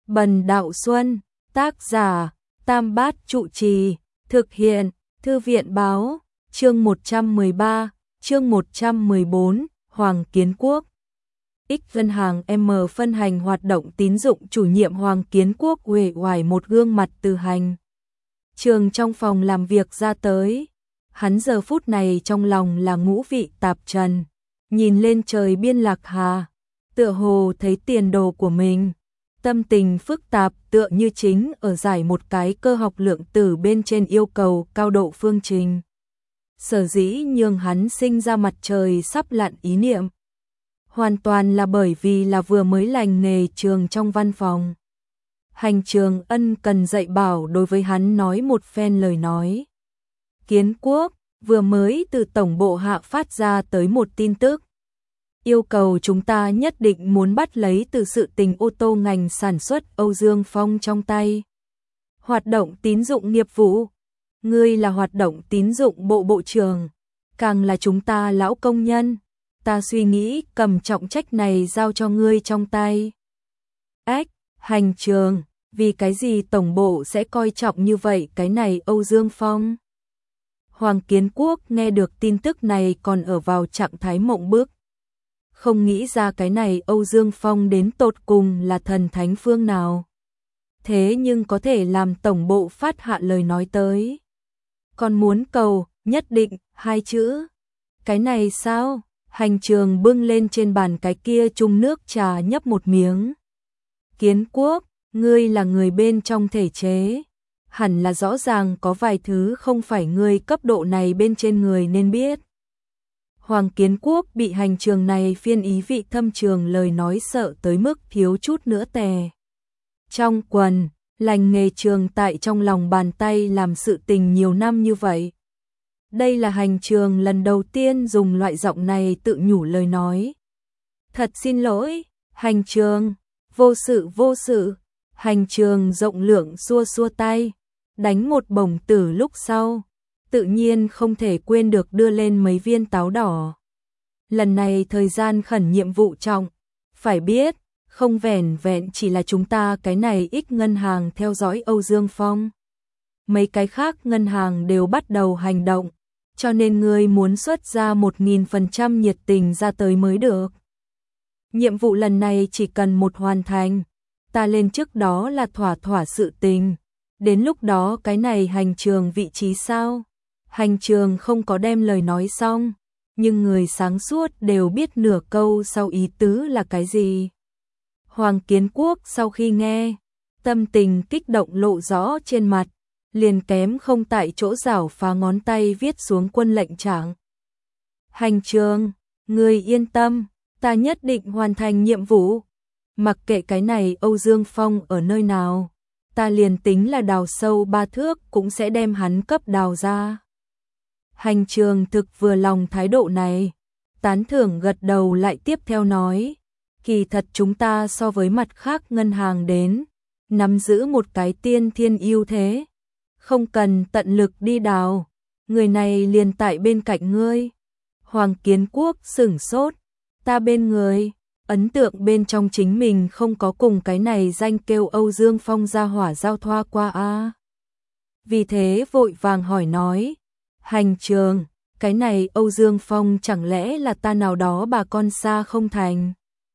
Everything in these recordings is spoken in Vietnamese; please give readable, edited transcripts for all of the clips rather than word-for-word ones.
Bần Đạo Xuân, tác giả, Tam Bát Trụ Trì, thực hiện, Thư viện Báo, chương 113, chương 114, Hoàng Kiến Quốc. X ngân hàng M phân hành hoạt động tín dụng chủ nhiệm Hoàng Kiến Quốc uể oải một gương mặt từ hành trường trong phòng làm việc ra tới. Hắn giờ phút này trong lòng là ngũ vị tạp trần, nhìn lên trời biên lạc hà, tựa hồ thấy tiền đồ của mình. Tâm tình phức tạp tựa như chính ở giải một cái cơ học lượng tử bên trên yêu cầu cao độ phương trình. Sở dĩ nhường hắn sinh ra mặt trời sắp lặn ý niệm, hoàn toàn là bởi vì là vừa mới lành nghề trường trong văn phòng. Hành trường ân cần dạy bảo đối với hắn nói một phen lời nói. Kiến Quốc, vừa mới từ tổng bộ hạ phát ra tới một tin tức. Yêu cầu chúng ta nhất định muốn bắt lấy từ sự tình ô tô ngành sản xuất Âu Dương Phong trong tay. Hoạt động tín dụng nghiệp vụ. Ngươi là hoạt động tín dụng bộ bộ trưởng, càng là chúng ta lão công nhân. Ta suy nghĩ cầm trọng trách này giao cho ngươi trong tay. Hành trường, vì cái gì tổng bộ sẽ coi trọng như vậy cái này Âu Dương Phong? Hoàng Kiến Quốc nghe được tin tức này còn ở vào trạng thái mộng bức. Không nghĩ ra cái này Âu Dương Phong đến tột cùng là thần thánh phương nào. Thế nhưng có thể làm tổng bộ phát hạ lời nói tới. Còn muốn cầu, nhất định, hai chữ. Cái này sao? Hành trường bưng lên trên bàn cái kia chung nước trà nhấp một miếng. Kiến Quốc, ngươi là người bên trong thể chế. Hẳn là rõ ràng có vài thứ không phải ngươi cấp độ này bên trên người nên biết. Hoàng Kiến Quốc bị hành trường này phiên ý vị thâm trường lời nói sợ tới mức thiếu chút nữa tè. Trong quần, lành nghề trường tại trong lòng bàn tay làm sự tình nhiều năm như vậy. Đây là hành trường lần đầu tiên dùng loại giọng này tự nhủ lời nói. Thật xin lỗi, hành trường, vô sự. Hành trường rộng lượng xua xua tay, đánh một bổng tử lúc sau. Tự nhiên không thể quên được đưa lên mấy viên táo đỏ. Lần này thời gian khẩn nhiệm vụ trọng, phải biết, không vẻn vẹn chỉ là chúng ta cái này X ngân hàng theo dõi Âu Dương Phong. Mấy cái khác ngân hàng đều bắt đầu hành động, cho nên ngươi muốn xuất ra 1000% nhiệt tình ra tới mới được. Nhiệm vụ lần này chỉ cần một hoàn thành, ta lên trước đó là thỏa sự tình. Đến lúc đó cái này hành trường vị trí sao? Hành trường không có đem lời nói xong, nhưng người sáng suốt đều biết nửa câu sau ý tứ là cái gì. Hoàng Kiến Quốc sau khi nghe, tâm tình kích động lộ rõ trên mặt, liền kém không tại chỗ giảo phá ngón tay viết xuống quân lệnh trạng. Hành trường, người yên tâm, ta nhất định hoàn thành nhiệm vụ. Mặc kệ cái này Âu Dương Phong ở nơi nào, ta liền tính là đào sâu 3 thước cũng sẽ đem hắn cấp đào ra. Hành trường thực vừa lòng thái độ này, tán thưởng gật đầu lại tiếp theo nói, kỳ thật chúng ta so với mặt khác ngân hàng đến, nắm giữ một cái tiên thiên ưu thế, không cần tận lực đi đào, người này liền tại bên cạnh ngươi. Hoàng Kiến Quốc sửng sốt, ta bên người, ấn tượng bên trong chính mình không có cùng cái này danh kêu Âu Dương Phong ra hỏa giao thoa qua a. Vì thế vội vàng hỏi nói, hành trường, cái này Âu Dương Phong chẳng lẽ là ta nào đó bà con xa không thành?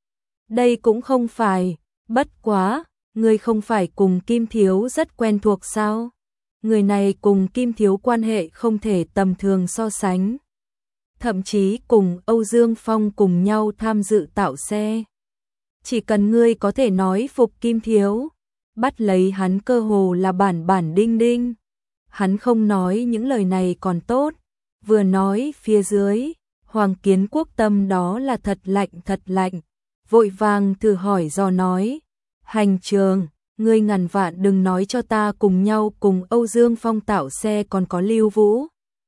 Đây cũng không phải, bất quá, người không phải cùng Kim Thiếu rất quen thuộc sao? Người này cùng Kim Thiếu quan hệ không thể tầm thường so sánh. Thậm chí cùng Âu Dương Phong cùng nhau tham dự tạo xe. Chỉ cần ngươi có thể nói phục Kim Thiếu, bắt lấy hắn cơ hồ là bản đinh đinh. Hắn không nói những lời này còn tốt, vừa nói phía dưới, Hoàng Kiến Quốc tâm đó là thật lạnh, vội vàng thử hỏi dò nói, hành trường, ngươi ngàn vạn đừng nói cho ta cùng nhau cùng Âu Dương Phong tạo xe còn có Lưu Vũ.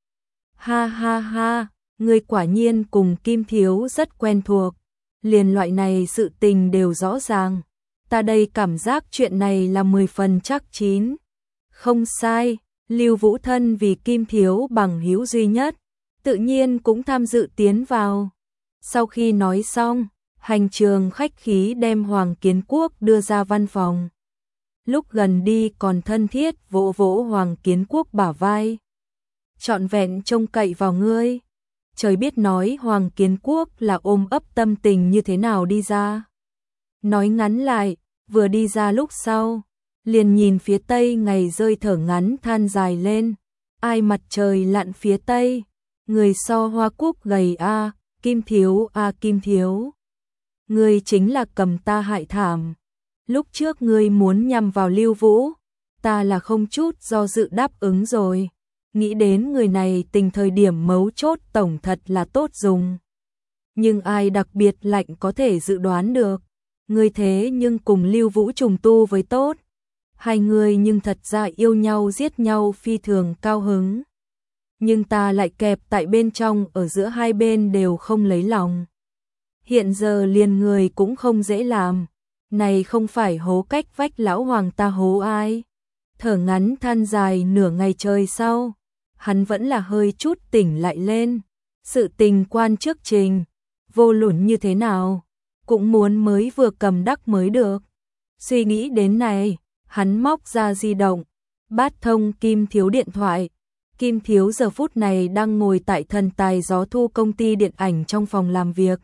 Ha, ngươi quả nhiên cùng Kim Thiếu rất quen thuộc, liền loại này sự tình đều rõ ràng, ta đây cảm giác chuyện này là 10 phần chắc chín. Không sai. Lưu Vũ thân vì Kim Thiếu bằng hữu duy nhất, tự nhiên cũng tham dự tiến vào. Sau khi nói xong, hành trường khách khí đem Hoàng Kiến Quốc đưa ra văn phòng. lúc gần đi còn thân thiết vỗ vỗ Hoàng Kiến Quốc bả vai. Trọn vẹn trông cậy vào ngươi. Trời biết nói Hoàng Kiến Quốc là ôm ấp tâm tình như thế nào đi ra. Nói ngắn lại, vừa đi ra lúc sau, liền nhìn phía tây ngày rơi thở ngắn than dài lên. Ai mặt trời lặn phía tây, người so hoa cúc gầy a, Kim Thiếu a Kim Thiếu. Ngươi chính là cầm ta hại thảm. Lúc trước ngươi muốn nhằm vào Lưu Vũ, ta là không chút do dự đáp ứng rồi. Nghĩ đến người này tình thời điểm mấu chốt tổng thật là tốt dùng. Nhưng ai đặc biệt lạnh có thể dự đoán được. Ngươi thế nhưng cùng Lưu Vũ trùng tu với tốt. Hai người nhưng thật ra yêu nhau giết nhau phi thường cao hứng. Nhưng ta lại kẹp tại bên trong ở giữa hai bên đều không lấy lòng. Hiện giờ liền người cũng không dễ làm. Này không phải hố cách vách lão hoàng ta hố ai. Thở ngắn than dài nửa ngày trời sau. Hắn vẫn là hơi chút tỉnh lại lên. Sự tình quan trước trình, vô luận như thế nào, cũng muốn mới vừa cầm đắc mới được. Suy nghĩ đến này, hắn móc ra di động, bát thông Kim Thiếu điện thoại. Kim Thiếu giờ phút này đang ngồi tại Thần Tài Gió Thu công ty điện ảnh trong phòng làm việc.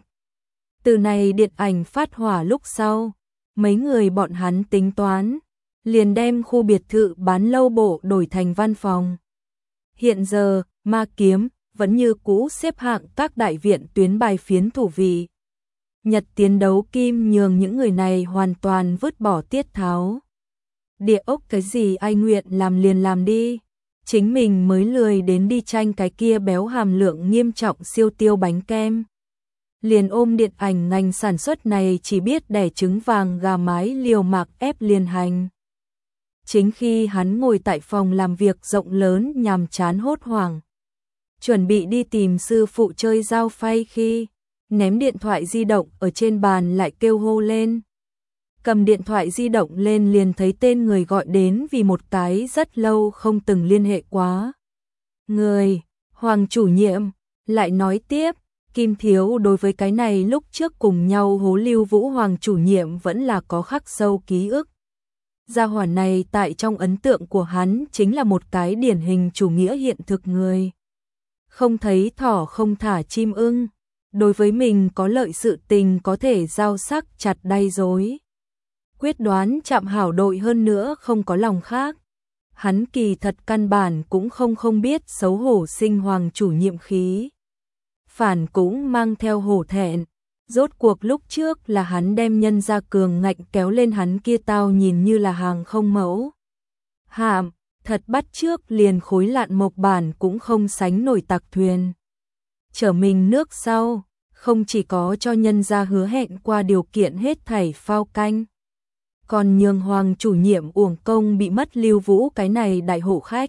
Từ này điện ảnh phát hỏa lúc sau, mấy người bọn hắn tính toán, liền đem khu biệt thự bán lâu bộ đổi thành văn phòng. Hiện giờ, Ma Kiếm vẫn như cũ xếp hạng các đại viện tuyến bài phiến thủ vị. Nhật tiến đấu kim nhường những người này hoàn toàn vứt bỏ tiết tháo. Địa ốc cái gì ai nguyện làm liền làm đi. Chính mình mới lười đến đi tranh cái kia béo hàm lượng nghiêm trọng siêu tiêu bánh kem. Liền ôm điện ảnh ngành sản xuất này chỉ biết đẻ trứng vàng gà mái liều mạng ép liên hành. Chính khi hắn ngồi tại phòng làm việc rộng lớn nhàm chán hốt hoảng, chuẩn bị đi tìm sư phụ chơi dao phay khi ném điện thoại di động ở trên bàn lại kêu hô lên. Cầm điện thoại di động lên liền thấy tên người gọi đến vì một cái rất lâu không từng liên hệ quá. Người, Hoàng chủ nhiệm, lại nói tiếp, Kim Thiếu đối với cái này lúc trước cùng nhau hố Lưu Vũ Hoàng chủ nhiệm vẫn là có khắc sâu ký ức. Gia hỏa này tại trong ấn tượng của hắn chính là một cái điển hình chủ nghĩa hiện thực người. Không thấy thỏ không thả chim ưng, đối với mình có lợi sự tình có thể giao sắc chặt đay dối. Quyết đoán chạm hảo đội hơn nữa không có lòng khác. Hắn kỳ thật căn bản cũng không biết xấu hổ sinh Hoàng chủ nhiệm khí. Phản cũng mang theo hổ thẹn. Rốt cuộc lúc trước là hắn đem nhân gia cường ngạnh kéo lên hắn kia tao nhìn như là hàng không mẫu. Hạm, thật bắt trước liền khối lạn mộc bản cũng không sánh nổi tặc thuyền. Chở mình nước sau, không chỉ có cho nhân gia hứa hẹn qua điều kiện hết thảy phao canh. Còn nhường Hoàng chủ nhiệm uổng công bị mất Lưu Vũ cái này đại hộ khách.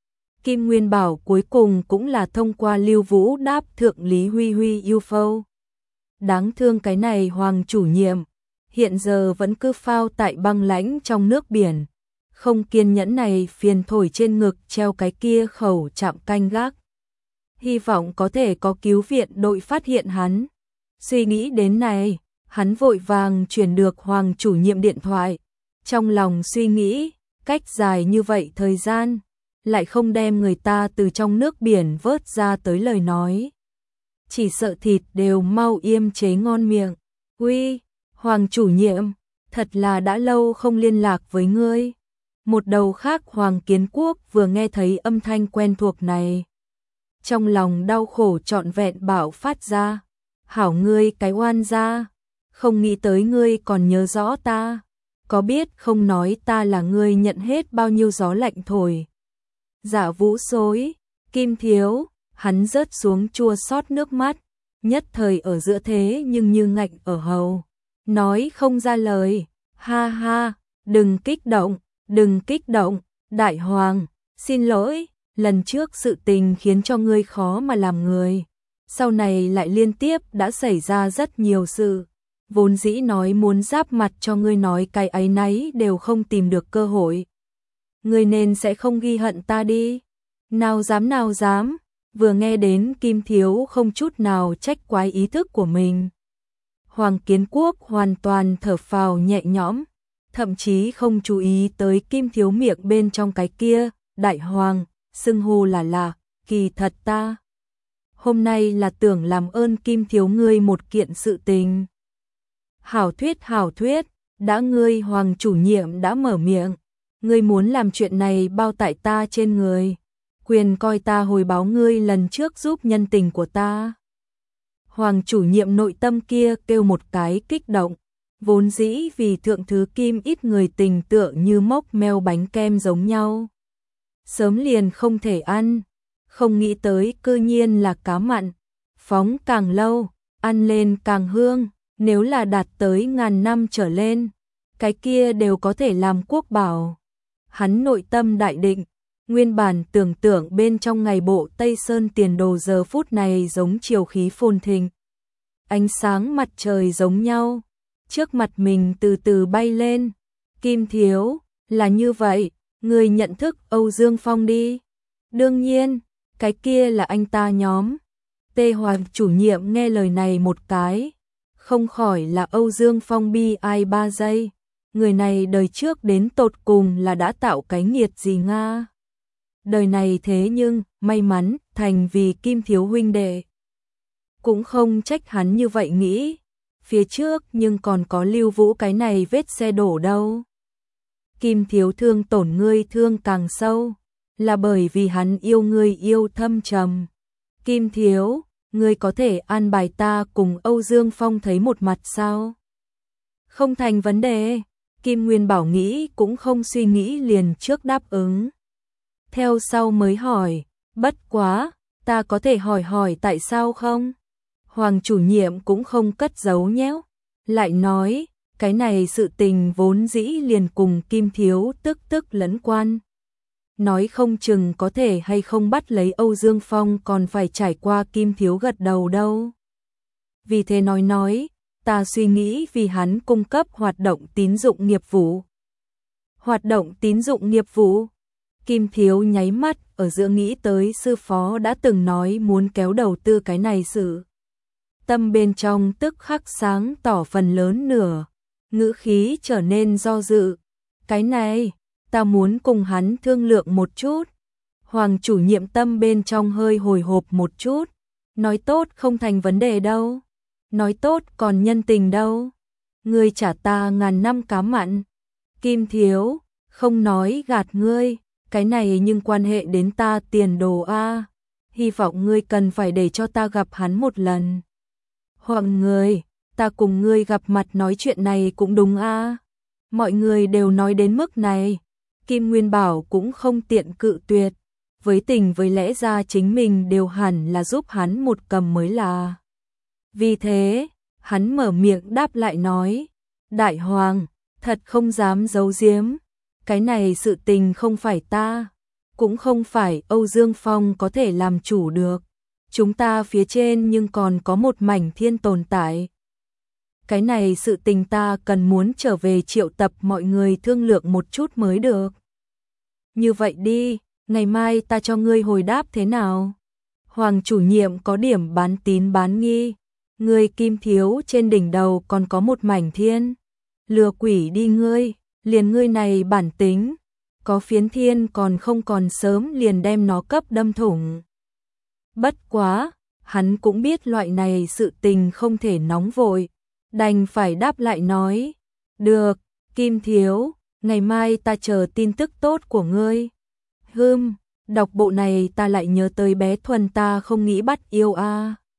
Kim Nguyên Bảo cuối cùng cũng là thông qua Lưu Vũ đáp thượng Lý Huy Huy UFO. Đáng thương cái này Hoàng chủ nhiệm, hiện giờ vẫn cứ phao tại băng lãnh trong nước biển. Không kiên nhẫn này phiền thổi trên ngực treo cái kia khẩu chạm canh gác. Hy vọng có thể có cứu viện đội phát hiện hắn. Suy nghĩ đến này, hắn vội vàng chuyển được Hoàng chủ nhiệm điện thoại. Trong lòng suy nghĩ, cách dài như vậy thời gian, lại không đem người ta từ trong nước biển vớt ra tới lời nói. Chỉ sợ thịt đều mau yêm chế ngon miệng. Uy, Hoàng chủ nhiệm, thật là đã lâu không liên lạc với ngươi. Một đầu khác Hoàng Kiến Quốc vừa nghe thấy âm thanh quen thuộc này. Trong lòng đau khổ trọn vẹn bạo phát ra. Hảo ngươi cái oan gia, không nghĩ tới ngươi còn nhớ rõ ta. Có biết không nói ta là ngươi nhận hết bao nhiêu gió lạnh thổi. Giả Vũ xối, Kim Thiếu, hắn rớt xuống chua xót nước mắt, nhất thời ở giữa thế nhưng như ngạnh ở hầu. Nói không ra lời, ha ha, đừng kích động, Đại Hoàng, xin lỗi, lần trước sự tình khiến cho ngươi khó mà làm người. Sau này lại liên tiếp đã xảy ra rất nhiều sự. Vốn dĩ nói muốn giáp mặt cho ngươi nói cái áy náy đều không tìm được cơ hội. Ngươi nên sẽ không ghi hận ta đi. Nào dám, vừa nghe đến Kim Thiếu không chút nào trách quái ý thức của mình. Hoàng Kiến Quốc hoàn toàn thở phào nhẹ nhõm, thậm chí không chú ý tới Kim Thiếu miệng bên trong cái kia, đại hoàng, xưng hô là, kỳ thật ta. Hôm nay là tưởng làm ơn Kim Thiếu ngươi một kiện sự tình. Hảo thuyết, đã ngươi Hoàng chủ nhiệm đã mở miệng, ngươi muốn làm chuyện này bao tại ta trên người, quyền coi ta hồi báo ngươi lần trước giúp nhân tình của ta. Hoàng chủ nhiệm nội tâm kia kêu một cái kích động, vốn dĩ vì thượng thứ Kim ít người tình tựa như mốc meo bánh kem giống nhau. Sớm liền không thể ăn, không nghĩ tới cư nhiên là cá mặn, phóng càng lâu, ăn lên càng hương, nếu là đạt tới ngàn năm trở lên, cái kia đều có thể làm quốc bảo. Hắn nội tâm đại định, nguyên bản tưởng tượng bên trong ngày bộ Tây Sơn tiền đồ giờ phút này giống chiều khí phồn thịnh. Ánh sáng mặt trời giống nhau, trước mặt mình từ từ bay lên. Kim Thiếu, là như vậy, người nhận thức Âu Dương Phong đi. Đương nhiên, cái kia là anh ta nhóm. Tê Hoàng chủ nhiệm nghe lời này một cái, không khỏi là Âu Dương Phong bi ai 3 giây. Người này đời trước đến tột cùng là đã tạo cái nghiệt gì Nga. Đời này thế nhưng, may mắn, thành vì Kim Thiếu huynh đệ. Cũng không trách hắn như vậy nghĩ, phía trước nhưng còn có Lưu Vũ cái này vết xe đổ đâu. Kim Thiếu thương tổn ngươi thương càng sâu, là bởi vì hắn yêu ngươi yêu thâm trầm. Kim Thiếu, ngươi có thể an bài ta cùng Âu Dương Phong thấy một mặt sao? Không thành vấn đề, Kim Nguyên Bảo nghĩ cũng không suy nghĩ liền trước đáp ứng. Theo sau mới hỏi, bất quá, ta có thể hỏi tại sao không? Hoàng chủ nhiệm cũng không cất giấu nhéo, lại nói, cái này sự tình vốn dĩ liền cùng Kim Thiếu tức lẫn quan. Nói không chừng có thể hay không bắt lấy Âu Dương Phong còn phải trải qua Kim Thiếu gật đầu đâu. Vì thế nói, ta suy nghĩ vì hắn cung cấp hoạt động tín dụng nghiệp vụ. Hoạt động tín dụng nghiệp vụ? Kim Thiếu nháy mắt ở giữa nghĩ tới sư phó đã từng nói muốn kéo đầu tư cái này sự. Tâm bên trong tức khắc sáng tỏ phần lớn nửa, ngữ khí trở nên do dự. Cái này, ta muốn cùng hắn thương lượng một chút. Hoàng chủ nhiệm tâm bên trong hơi hồi hộp một chút. Nói tốt không thành vấn đề đâu. Nói tốt còn nhân tình đâu. Ngươi trả ta ngàn năm cá mặn. Kim Thiếu, không nói gạt ngươi. Cái này nhưng quan hệ đến ta tiền đồ a. Hy vọng ngươi cần phải để cho ta gặp hắn một lần. Hoàng người, ta cùng ngươi gặp mặt nói chuyện này cũng đúng a. Mọi người đều nói đến mức này. Kim Nguyên Bảo cũng không tiện cự tuyệt. Với tình với lẽ ra chính mình đều hẳn là giúp hắn một cầm mới là. Vì thế, hắn mở miệng đáp lại nói. Đại Hoàng, thật không dám giấu giếm. Cái này sự tình không phải ta, cũng không phải Âu Dương Phong có thể làm chủ được. Chúng ta phía trên nhưng còn có một mảnh thiên tồn tại. Cái này sự tình ta cần muốn trở về triệu tập mọi người thương lượng một chút mới được. Như vậy đi, ngày mai ta cho ngươi hồi đáp thế nào? Hoàng chủ nhiệm có điểm bán tín bán nghi. Ngươi Kim Thiếu trên đỉnh đầu còn có một mảnh thiên. Lừa quỷ đi ngươi, liền ngươi này bản tính. Có phiến thiên còn không còn sớm liền đem nó cấp đâm thủng. Bất quá, hắn cũng biết loại này sự tình không thể nóng vội. Đành phải đáp lại nói. Được, Kim Thiếu, ngày mai ta chờ tin tức tốt của ngươi. Đọc bộ này ta lại nhớ tới bé Thuần ta không nghĩ bắt yêu a.